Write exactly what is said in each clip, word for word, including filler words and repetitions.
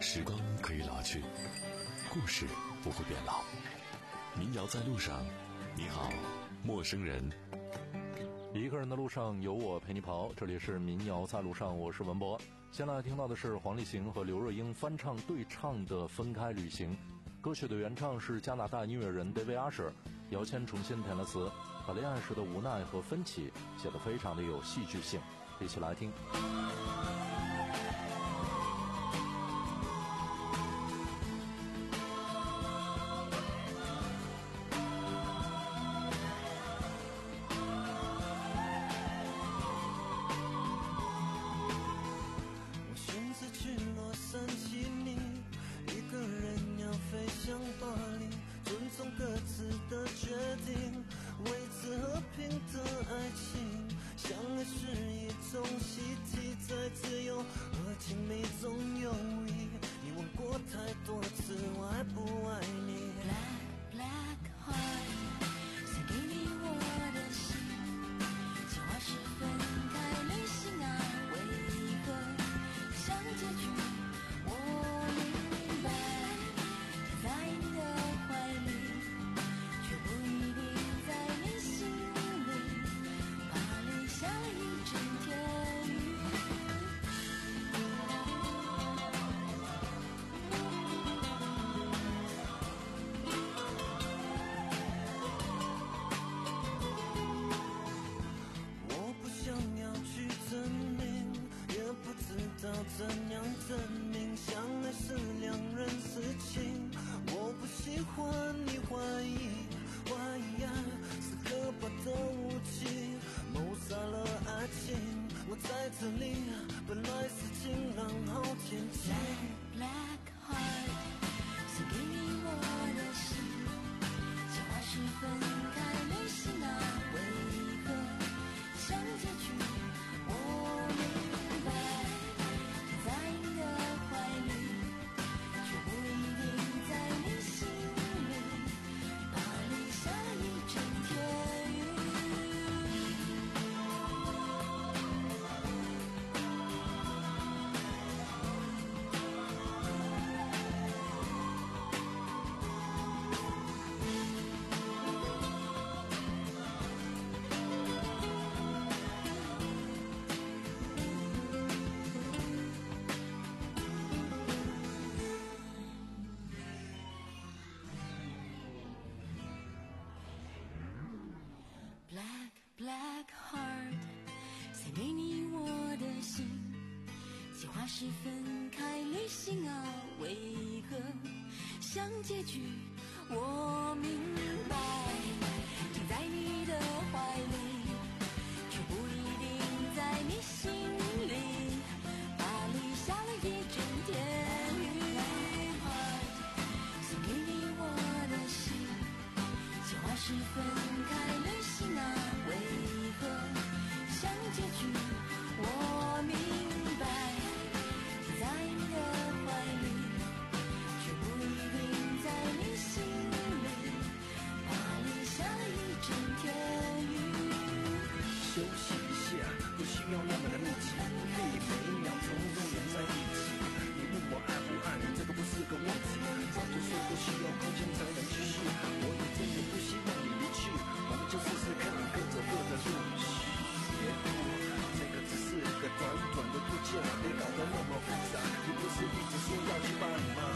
时光可以老去，故事不会变老。民谣在路上，你好，陌生人。 一个人的路上有我陪你跑，这里是民谣在路上，我是文博。先来听到的是黄立行和刘若英翻唱对唱的《分开旅行》，歌曲的原唱是加拿大音乐人 David Asher， 姚谦重新填了词，把恋爱时的无奈和分歧写得非常的有戏剧性，一起来听。 在自由和亲密中游移，你问过太多次我爱不爱你。 Black black heart， 送给你我的心，计划是分开旅行啊，为何像结局我明白，在你的怀里却不一定在你心里，巴黎下了一整天雨。知道怎样证明相爱是两人事情，我不喜欢你怀疑，怀疑爱是可怕的武器，谋杀了爱情。我在这里本来是晴朗好天气。 Black heart， 送给你我的心，计划是分开旅行啊，为何像结局我明白，在你的怀里却不一定在你心里，巴黎下了一整天雨。Black black heart， 送给你我的心，计划是分开旅行啊，为何像结局我明白，停在你的怀里却不一定在你心里，巴黎下了一整天雨。送给你我的心，计划是分开旅行啊，为何像结局我明白，停在你的怀里却不一定在你心里，巴黎下了一整天雨。 休息一下，不需要那么的密集，可以每一秒钟永远在一起。你问我爱不爱你，这个不是个问题，早就说不需要空间才能继续，我也真的不希望你离去，我们就试试看各走各的路。这个只是个短短的度假，别搞得那么复杂，你不是一直说要去巴黎吗？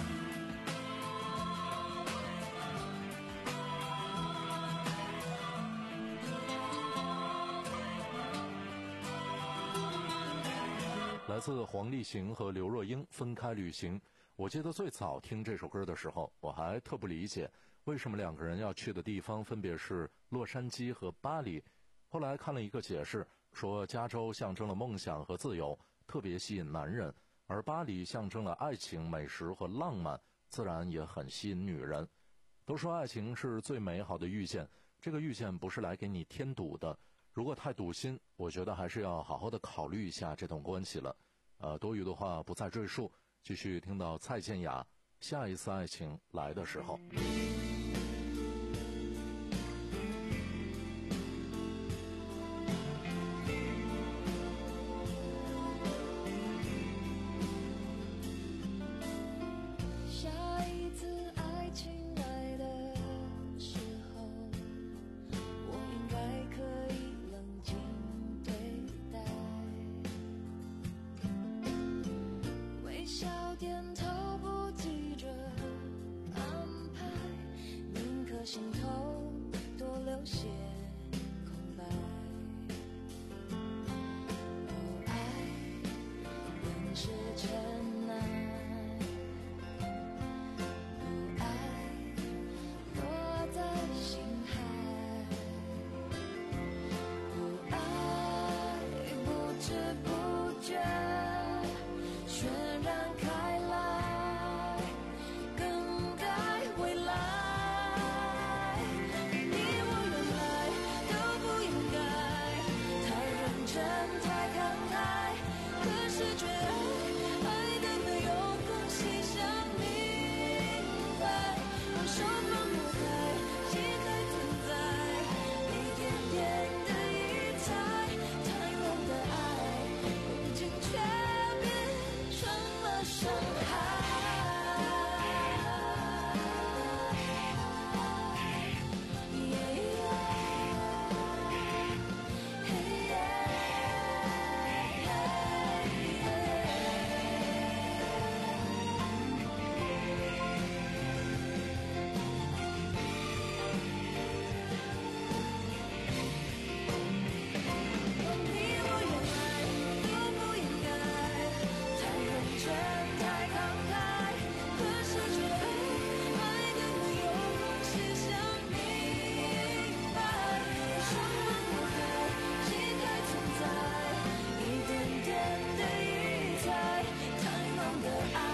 来自黄立行和刘若英分开旅行。我记得最早听这首歌的时候，我还特不理解为什么两个人要去的地方分别是洛杉矶和巴黎。后来看了一个解释，说加州象征了梦想和自由，特别吸引男人，而巴黎象征了爱情、美食和浪漫，自然也很吸引女人。都说爱情是最美好的遇见，这个遇见不是来给你添堵的，如果太堵心，我觉得还是要好好的考虑一下这段关系了。呃，多余的话不再赘述，继续听到蔡健雅下一次爱情来的时候。 点头不急着安排，宁可心头多留些空白。哦，爱本是尘埃，不爱落在心海。不爱不知不觉渲染开来，更改未来。你我原来都不应该太认真太慷慨，可是却爱爱得没有空隙想明白，让手放不开，心还存在，一点点的疑猜，太浓的爱如今却变成了伤害。你我原来都不应该太认真太慷慨，可是却爱得没有空隙想明白，手放不开，心还存在，一点点的疑猜，太浓的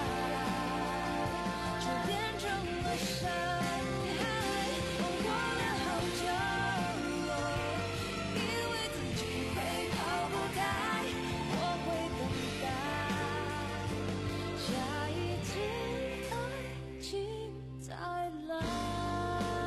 爱却变成了伤害。过了好久，以为自己会逃不开，我会等待下一次爱情再来。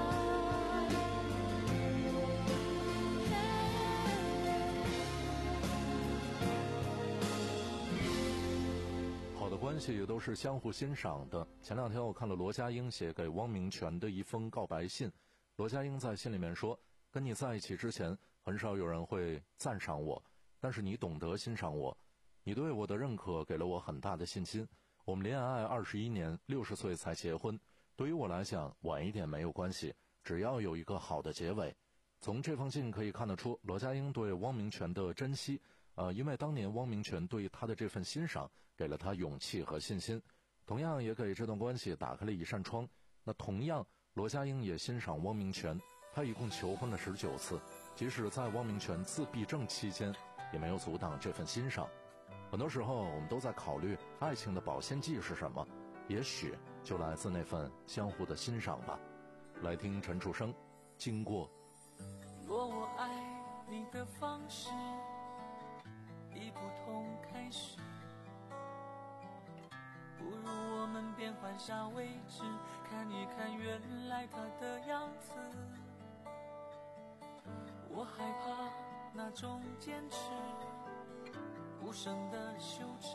好的关系也都是相互欣赏的。前两天我看了罗家英写给汪明荃的一封告白信，罗家英在信里面说，跟你在一起之前，很少有人会赞赏我，但是你懂得欣赏我，你对我的认可给了我很大的信心。我们恋爱二十一年，六十岁才结婚，对于我来讲，晚一点没有关系，只要有一个好的结尾。从这封信可以看得出，罗家英对汪明荃的珍惜，呃，因为当年汪明荃对他的这份欣赏，给了他勇气和信心，同样也给这段关系打开了一扇窗。那同样，罗家英也欣赏汪明荃，他一共求婚了十九次，即使在汪明荃自闭症期间，也没有阻挡这份欣赏。很多时候，我们都在考虑爱情的保鲜剂是什么，也许就来自那份相互的欣赏吧。来听陈楚生《经过》。 若我爱你的方式已不同开始，不如我们变换下位置，看一看原来它的样子。我害怕那种坚持无声的休止，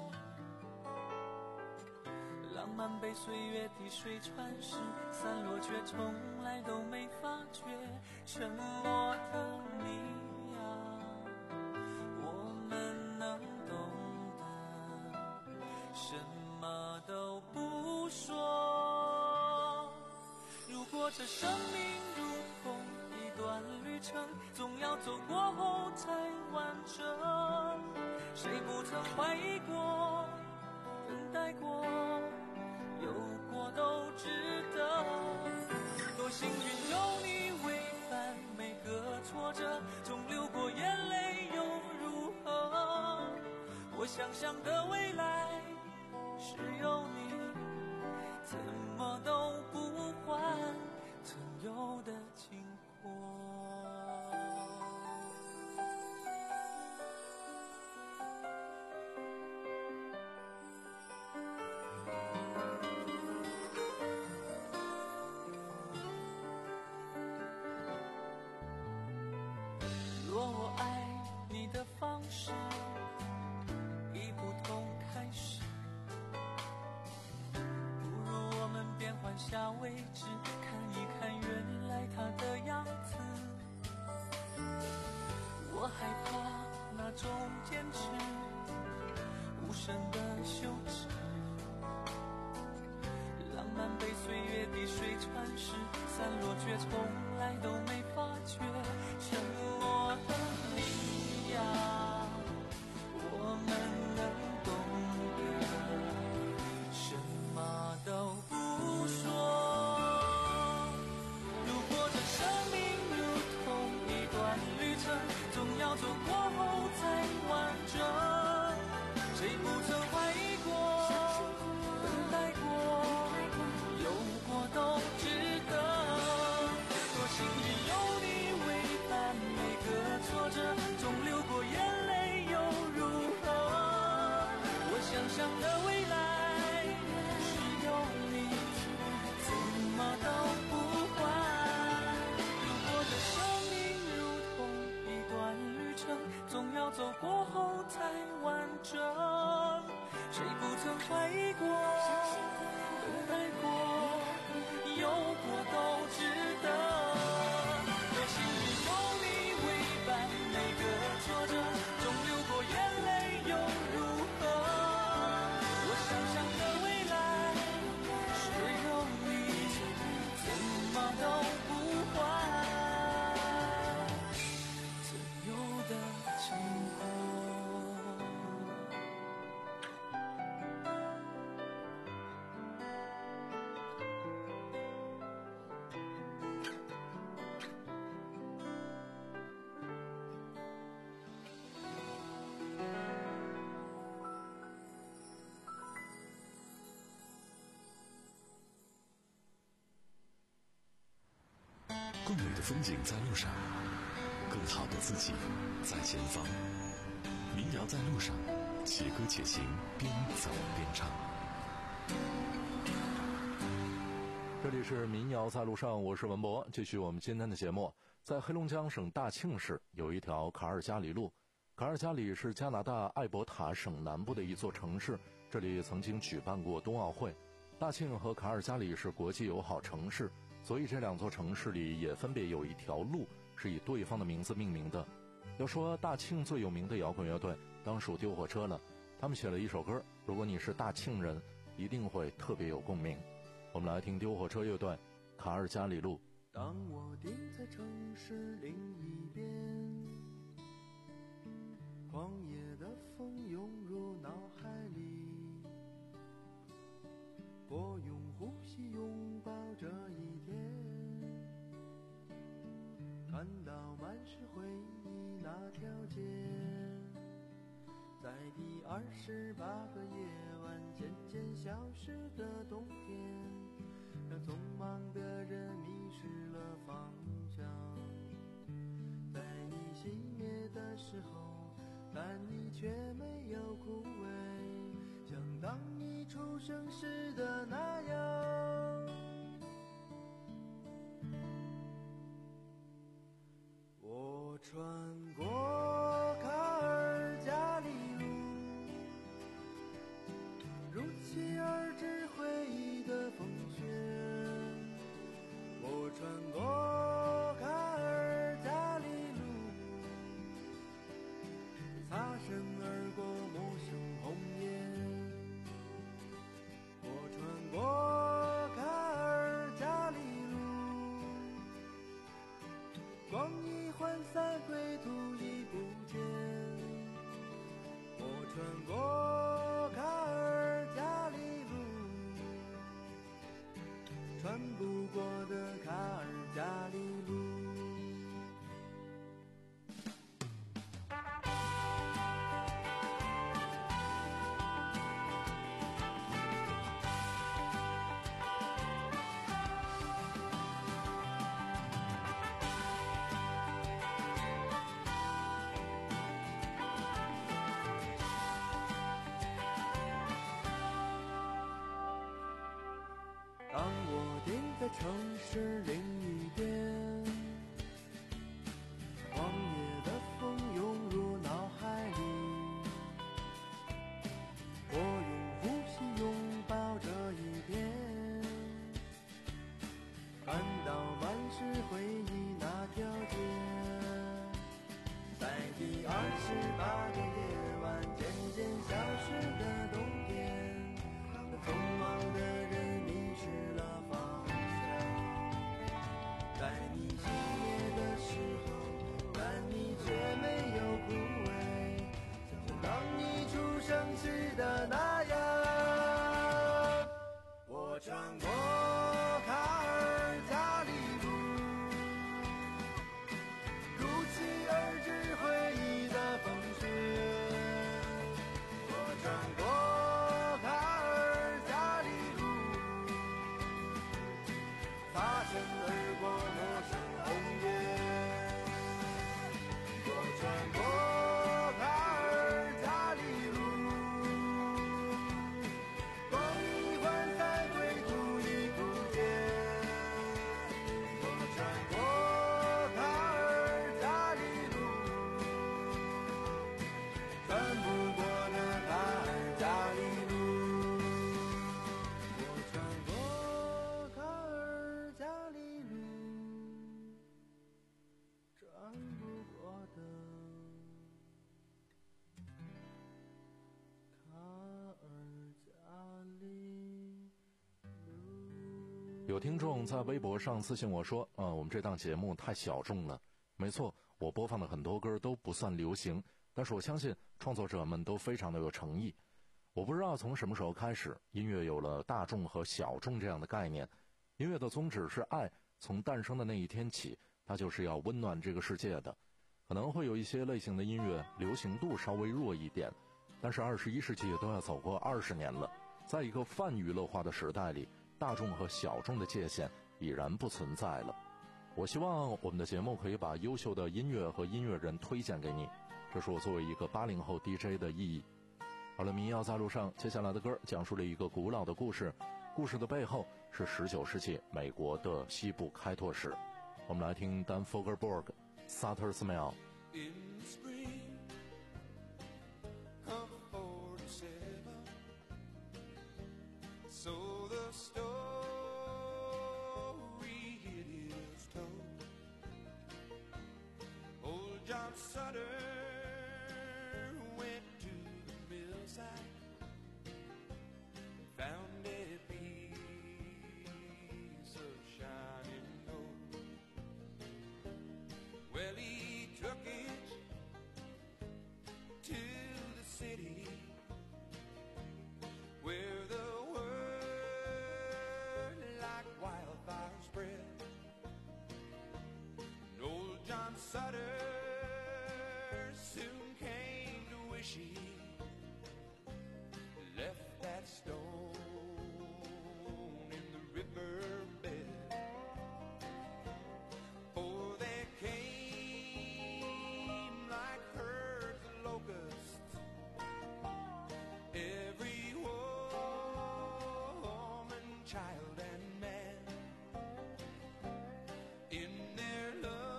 浪漫被岁月滴水穿石，散落却从来都没发觉。沉默的你啊，我们能懂得，什么都不说。如果这生命如同一段旅程，总要走过后才完整。谁不曾怀疑过，等待过，有过都值得。多幸运有你为伴，每个挫折总流过眼泪又如何？我想象的未来是有你，怎么都不换曾有的经过。若我爱你的方式已不同开始，不如我们变换下位置，看一看原来它的样子。我害怕那种坚持无声的羞耻， 慢被岁月滴水穿石，散落却从来都没发觉。沉默的你呀，我们能懂得，什么都不说。如果这生命如同一段旅程，总要走过后才完整。谁不曾怀疑过，等待过，有过都值得。若幸运有你为伴，每个挫折中流过眼泪又如何？我想象的未来是有你，怎么都不换。如果这生命如同一段旅程，总要走过后才完整。谁不曾怀疑过，等待过，有过都值得。若幸运有你为伴，每个挫折中流过眼泪又如何？我想象的未来是有你，怎么都不换，自由的生活。 更美的风景在路上，更好的自己在前方。民谣在路上，且歌且行，边走边唱。 这里是民谣在路上，我是文博。继续我们今天的节目。在黑龙江省大庆市有一条卡尔加里路，卡尔加里是加拿大艾伯塔省南部的一座城市，这里曾经举办过冬奥会。大庆和卡尔加里是国际友好城市，所以这两座城市里也分别有一条路是以对方的名字命名的。要说大庆最有名的摇滚乐队，当属丢火车了。他们写了一首歌，如果你是大庆人，一定会特别有共鸣。我们来听丢火车乐队《卡尔加里路》。 当我定在城市另一边，狂野的风涌入脑海里，我用呼吸拥抱这一天，看到满是回忆那条街，在第二十八个夜晚渐渐消失的冬天，让匆忙的人迷失了方向。在你熄灭的时候，但你却没有枯萎，像当你出生时的那样。我穿过卡尔加里路，如期而至回忆的风雪。我穿过卡尔加里路，擦身而过陌生红叶。我穿过卡尔加里路，光阴涣散，归途已不见。我穿过卡尔加里路，穿不过的卡尔加里路。当我定在城市另一边，狂野的风涌入脑海里，我用呼吸拥抱这一天，看到满是回忆那条街，在第二十八个夜晚渐渐消失的冬天，那匆忙的人迷失升起的那样。我穿过卡尔加里路，如期而至回忆的风雪。我穿过卡尔加里路，擦身而过陌生红叶。我穿过卡尔加里路，光阴换赛归途已枯竭。我穿过卡尔加里路，穿不过的卡尔加里路。我穿过卡尔加里路，穿不过的卡尔加里路。 有听众在微博上私信我说，呃，我们这档节目太小众了。没错，我播放的很多歌都不算流行，但是我相信创作者们都非常的有诚意。我不知道从什么时候开始，音乐有了大众和小众这样的概念。音乐的宗旨是爱，从诞生的那一天起，它就是要温暖这个世界的。可能会有一些类型的音乐流行度稍微弱一点，但是二十一世纪都要走过二十年了，在一个泛娱乐化的时代里，大众和小众的界限已然不存在了。我希望我们的节目可以把优秀的音乐和音乐人推荐给你，这是我作为一个八零后 D J 的意义。好了，民谣在路上，接下来的歌讲述了一个古老的故事，故事的背后是十九世纪美国的西部开拓史。我们来听 Dan Fogelberg Sutter Smell。 In the spring of forty-seven, so the story it is told. Old John Sutter went to the millside, found a piece of shining gold. Well, he took it to the city where the word like wildfire spread. And old John Sutter soon came to wish he left that stone in the riverbed. For there came like herds of locusts every woman, child, and man. In their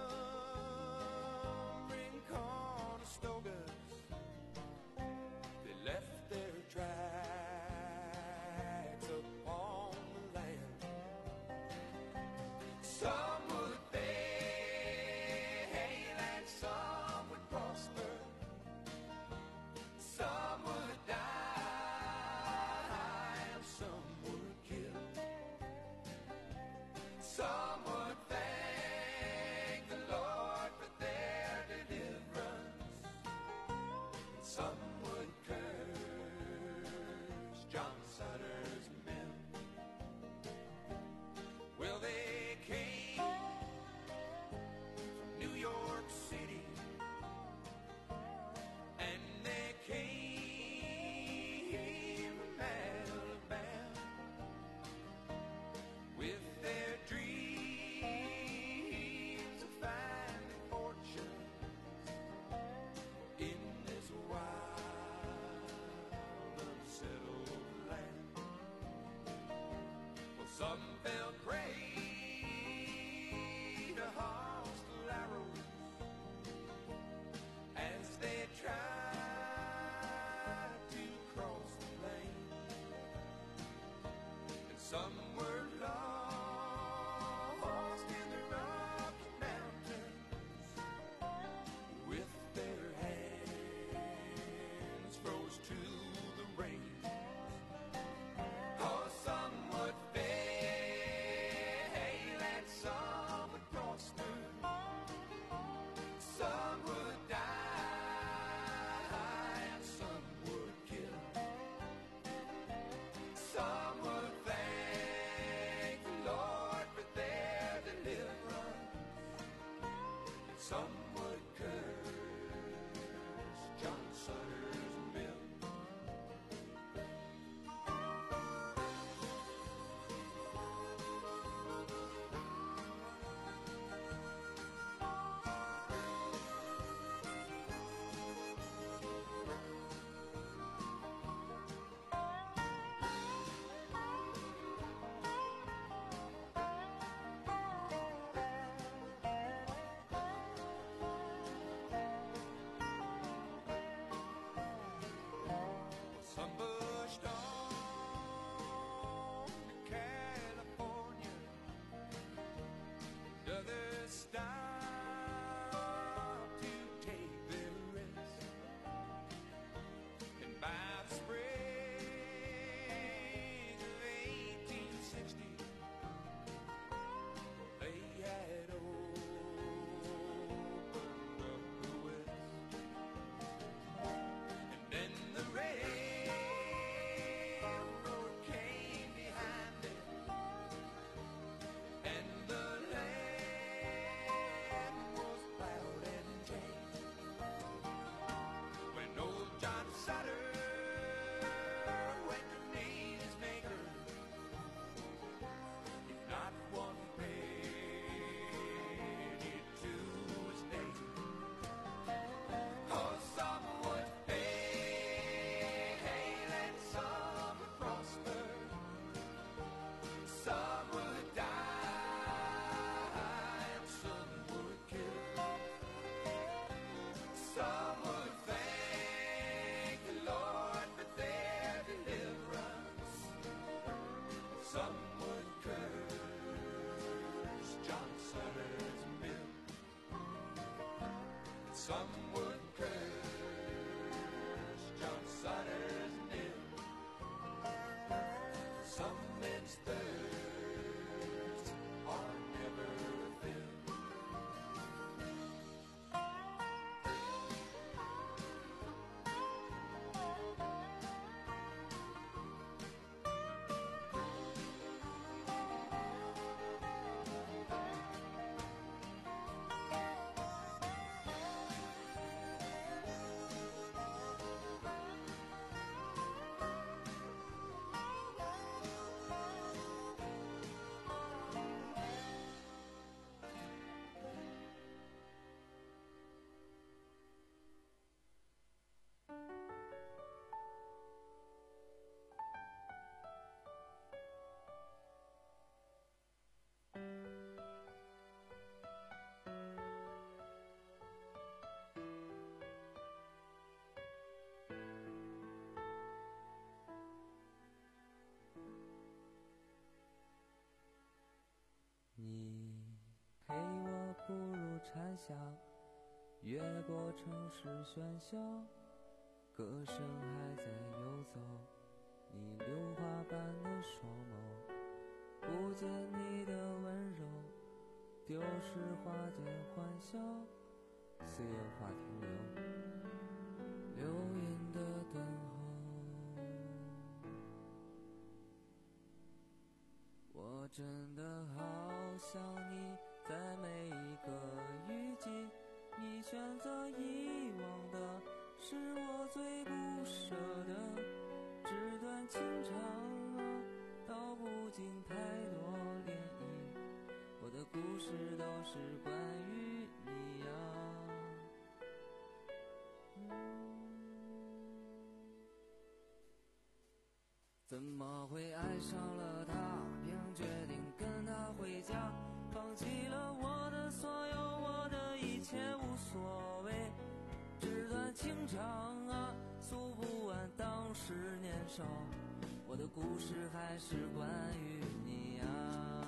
lumbering Conestogas, they left their tracks upon the land. Some would fail and some would prosper, some would die and some would kill. Some would thank the Lord for their deliverance, and some would curse John Sutter's men. Well, they came from New York City, and they came from Alabama with their dreams of finding fortunes in this wild, unsettled land. Well, some fell prey to hostile arrows as they tried to cross the plain, and some were lost in the Rocky Mountains with their hands froze to the rain. Oh, some would fail 蝉响，越过城市喧嚣，歌声还在游走，你榴花般的双眸，不见你的温柔，丢失花间欢笑，岁月化停留，流云的等候。我真的好想你，在每一个雨季，你选择遗忘的是我最不舍的，纸短情长啊，道不尽太多涟漪，我的故事都是关于你呀、嗯、怎么会爱上了他，便决定跟他回家，放弃了我的所有，我的一切无所谓，纸短情长啊，诉不完当时年少，我的故事还是关于你啊。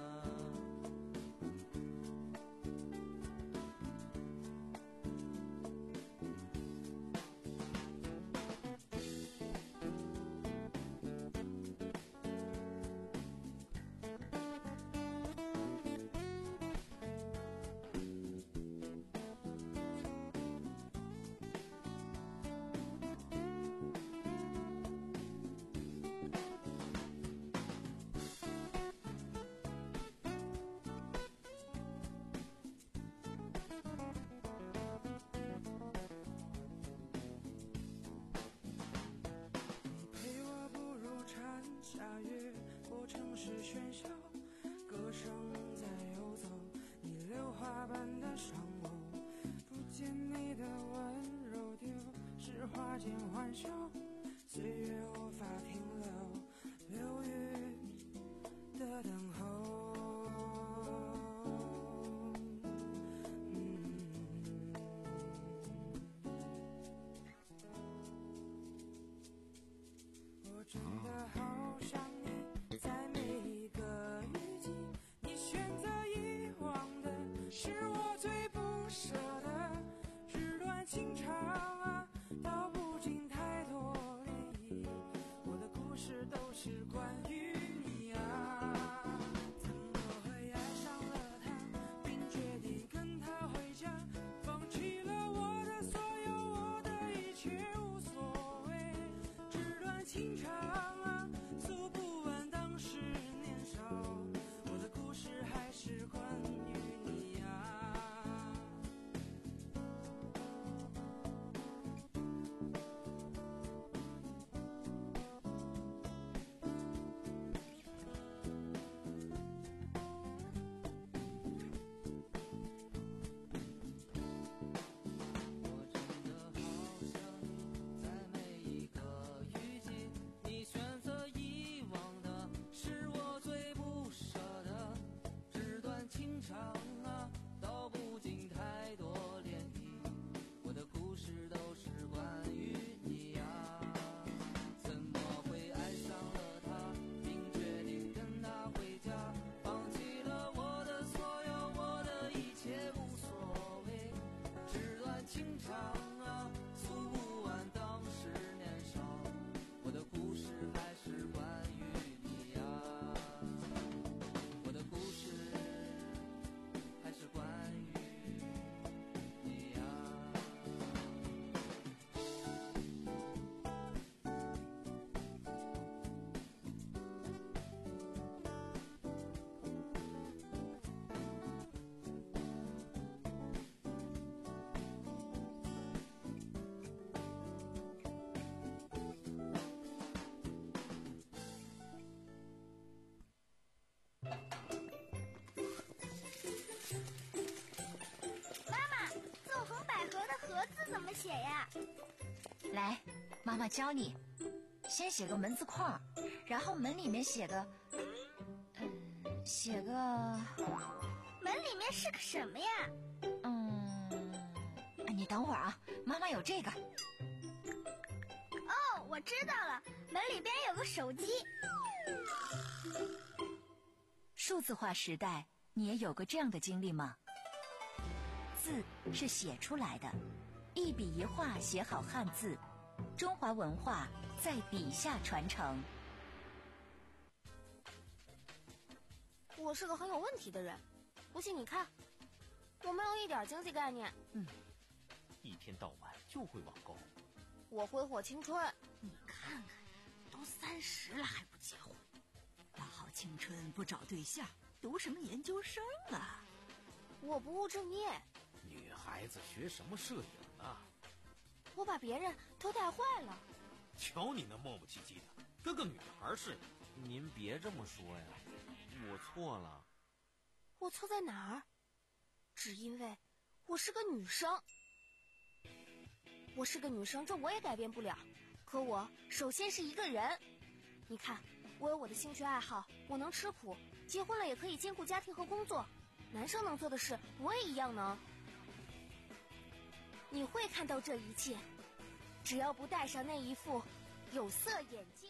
喧嚣，歌声在游走，你榴花般的双眸，不见你的温柔，丢失花间欢笑，岁月无法停留，流云的等候。 是关于你啊，怎么会爱上了他，并决定跟他回家，放弃了我的所有，我的一切无所谓，纸短情长啊，诉不完当时年少，我的故事还是关于你啊。我真的好想你，在每一个雨季，你选择遗忘的是我最不舍的，纸短情长啊，道不尽太多涟漪，我的故事都是关于你呀、怎么会爱上了他，并决定跟他回家，放弃了我的所有，我的一切无所谓，纸短情长啊，诉不完当时年少，我的故事还是关于你呀、我的故事还是关于你呀、 纵横捭阖的阖字怎么写呀？ 来，妈妈教你，先写个门字框，然后门里面写个，嗯，写个， 门里面是个什么呀？ 嗯，你等会儿啊，妈妈有这个。 哦，我知道了，门里边有个手机。 数字化时代，你也有过这样的经历吗？字是写出来的，一笔一画写好汉字，中华文化在笔下传承。 我是个很有问题的人，不信你看，我没有一点经济概念。 嗯，一天到晚就会网购。 我挥霍青春。 你看看，都三十了还不结婚，大好青春不找对象，读什么研究生啊？ 我不务正业。 女孩子学什么摄影啊？ 我把别人都带坏了。 瞧你那磨磨唧唧的，跟个女孩似的。您别这么说呀，我错了。 我错在哪儿？只因为我是个女生。我是个女生，这我也改变不了。可我首先是一个人。你看，我有我的兴趣爱好，我能吃苦，结婚了也可以兼顾家庭和工作。男生能做的事，我也一样能。你会看到这一切，只要不戴上那一副有色眼镜。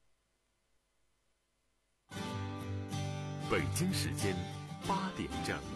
北京时间八点整。